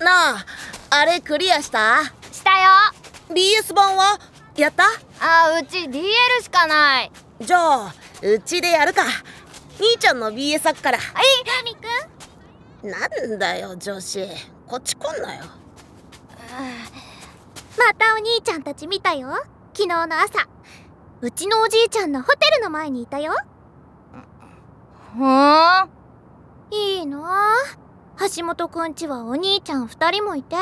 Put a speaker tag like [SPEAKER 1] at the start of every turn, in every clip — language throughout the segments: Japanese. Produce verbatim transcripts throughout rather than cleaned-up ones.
[SPEAKER 1] なあ、あれクリアした？
[SPEAKER 2] したよ。
[SPEAKER 1] ビーエス 版はやった？
[SPEAKER 2] あー、うち ディーエル しかない。
[SPEAKER 1] じゃあうちでやるか。兄ちゃんの ビーエス 開くから。
[SPEAKER 2] はい、ふみくん。
[SPEAKER 1] なんだよ女子、こっち来んなよ。
[SPEAKER 3] またお兄ちゃんたち見たよ。昨日の朝、うちのおじいちゃんのホテルの前にいたよ。
[SPEAKER 2] ふーん、
[SPEAKER 3] いいなあ。橋本くんちはお兄ちゃん二人もいて。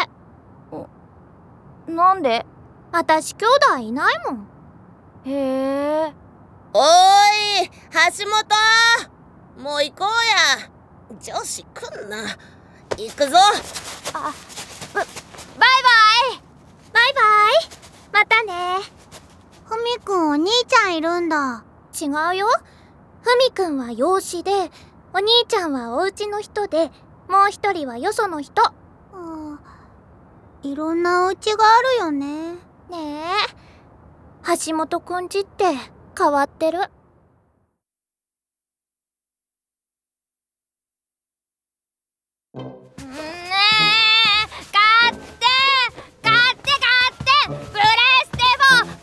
[SPEAKER 2] なんで？
[SPEAKER 3] あたし兄弟いないもん。
[SPEAKER 2] へえ。
[SPEAKER 1] おーい橋本、もう行こうや。女子来んな。行くぞ。
[SPEAKER 2] あ、バイバイ。
[SPEAKER 3] バイバイ、またね。ふみくんお兄ちゃんいるんだ。違うよ。ふみくんは養子で、お兄ちゃんはお家の人で、もう一人はよその人。あ、いろんなお家があるよね。ねえ、橋本くんちって変わってる。
[SPEAKER 2] ねえ、買って買って買って、プレステフォー買って。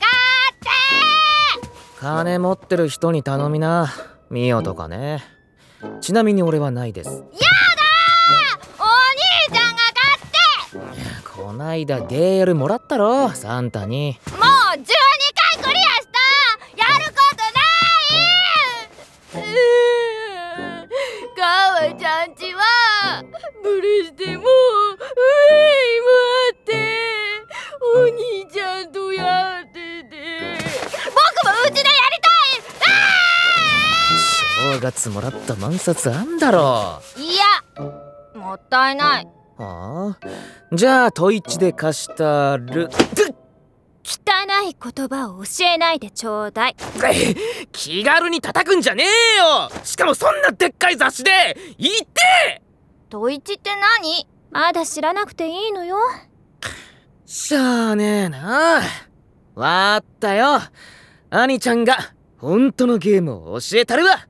[SPEAKER 4] 金持ってる人に頼みな、ミオとかね。ちなみに俺はないです。やだー、
[SPEAKER 2] お兄ちゃんが買って。
[SPEAKER 4] こないだ ディーエル もらったろ、サンタに。
[SPEAKER 2] もうじゅうにかいクリアした。やることない。うー、かわちゃんちはプレステもウェイもあって、お兄ちゃんとやってて、僕もうちでやりたい。
[SPEAKER 4] 正月もらった万札あんだろ。
[SPEAKER 2] いや、もったいない。
[SPEAKER 4] はあ、じゃあトイチで貸したる。
[SPEAKER 2] 汚い言葉を教えないでちょうだい。
[SPEAKER 4] 気軽に叩くんじゃねえよ。しかもそんなでっかい雑誌で。言って
[SPEAKER 2] トイチって何？
[SPEAKER 3] まだ知らなくていいのよ。
[SPEAKER 4] しゃあねえな。わーったよ、兄ちゃんが本当のゲームを教えたるわ。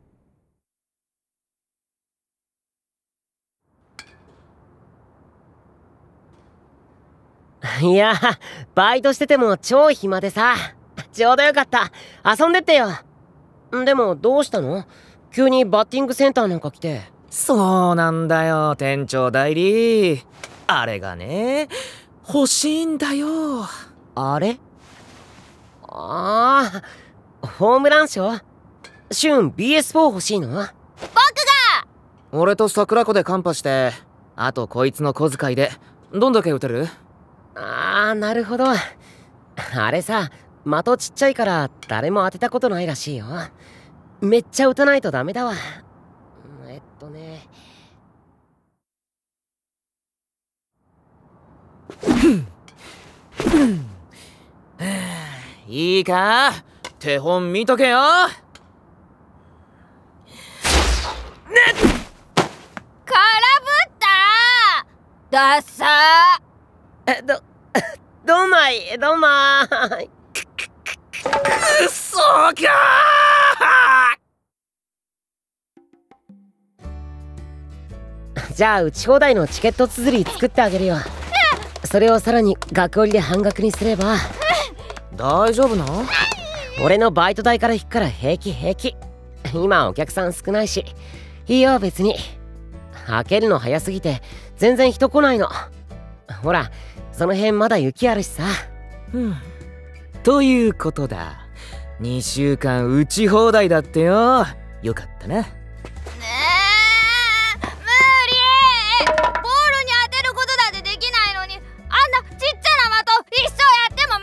[SPEAKER 5] いや、バイトしてても超暇でさ、ちょうどよかった。遊んでってよ。でもどうしたの？急にバッティングセンターなんか来て。
[SPEAKER 4] そうなんだよ店長代理、あれがね欲しいんだよ。
[SPEAKER 5] あれ？ああ、ホームラン賞？シュン ビーエスフォー 欲しいの？僕が！
[SPEAKER 4] 俺と桜子でカンパして、あとこいつの小遣いでどんだけ打てる？
[SPEAKER 5] あー、なるほど。あれさ、的ちっちゃいから誰も当てたことないらしいよ。めっちゃ打たないとダメだわ。えっとね
[SPEAKER 4] いいか、手本見とけよ。
[SPEAKER 2] 空振った。ダッサー。
[SPEAKER 5] え、ど、どんまい、どんまーい。
[SPEAKER 4] くっそーか
[SPEAKER 5] ー。じゃあ打ち放題のチケット綴り作ってあげるよ。それをさらに学割で半額にすれば。
[SPEAKER 4] 大丈夫な？
[SPEAKER 5] 俺のバイト代から引くから平気平気。今お客さん少ないしいいよ別に。開けるの早すぎて全然人来ないの。ほらその辺まだ雪あるしさ。
[SPEAKER 4] うん、ということだ。にしゅうかん打ち放題だってよ。よかったな。
[SPEAKER 2] ねえ、無理。ボールに当てることだってできないのに、あんなちっちゃな的一生やっても無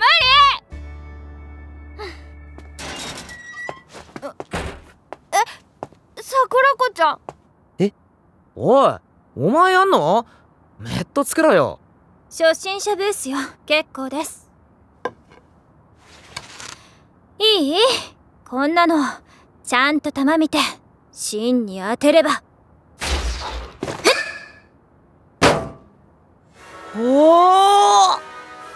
[SPEAKER 2] 理。え、桜子ちゃん。
[SPEAKER 4] え、おい、お前やんの？メットつけろよ。
[SPEAKER 3] 初心者ブースよ。結構です。いい？こんなのちゃんと球見て芯に当てれば。
[SPEAKER 4] おお、
[SPEAKER 3] わ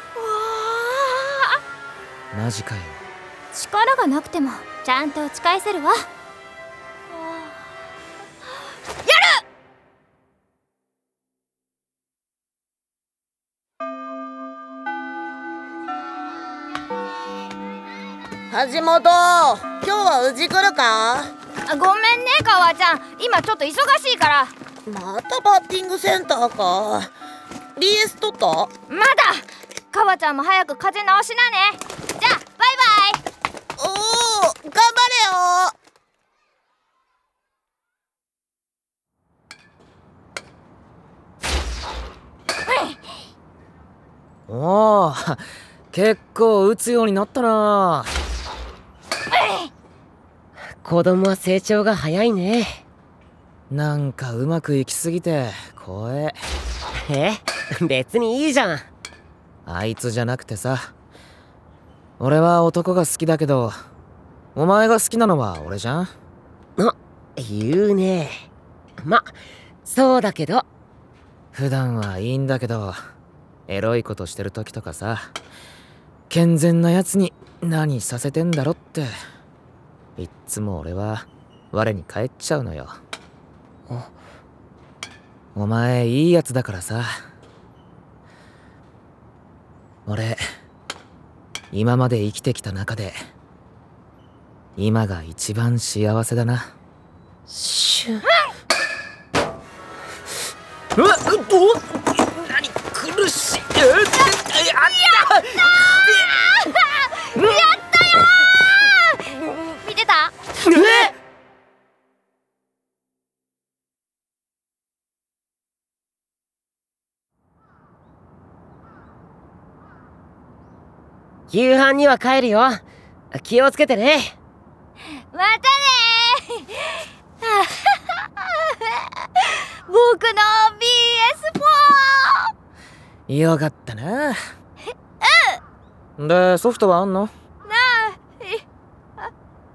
[SPEAKER 3] あ、
[SPEAKER 4] マジかよ。
[SPEAKER 3] 力がなくてもちゃんと打ち返せるわ。
[SPEAKER 1] 橋本、今日はうち来るか？
[SPEAKER 2] あ、ごめんね川ちゃん、今ちょっと忙しいから。
[SPEAKER 1] またバッティングセンターか。 ビーエス 取った？
[SPEAKER 2] まだ。川ちゃんも早く風邪直しなね。じゃあバイバイ。
[SPEAKER 1] おお、頑張れよ。
[SPEAKER 4] おお、結構打つようになったな。
[SPEAKER 5] 子供は成長が早いね。
[SPEAKER 4] なんかうまくいきすぎて怖え。
[SPEAKER 5] え、別にいいじゃん。
[SPEAKER 4] あいつじゃなくてさ、俺は男が好きだけど、お前が好きなのは俺じゃん。
[SPEAKER 5] あ、言うね。ま、そうだけど。
[SPEAKER 4] 普段はいいんだけど、エロいことしてる時とかさ、健全なやつに何させてんだろって、いっつも俺は我に返っちゃうのよ。お前いいやつだからさ。俺今まで生きてきた中で今が一番幸せだな。
[SPEAKER 1] シュン。
[SPEAKER 4] うわっ、おっ、何苦しい。やったや
[SPEAKER 2] ったよー。見てた？
[SPEAKER 4] えっ、
[SPEAKER 5] 夕飯には帰るよ。気をつけてね。
[SPEAKER 2] またねー。僕の ビーエスフォー。
[SPEAKER 4] よかったな。うん。でソフトはあんの？
[SPEAKER 2] なあ。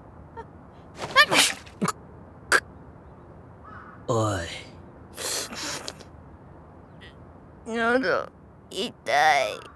[SPEAKER 4] おい。
[SPEAKER 2] 喉痛い。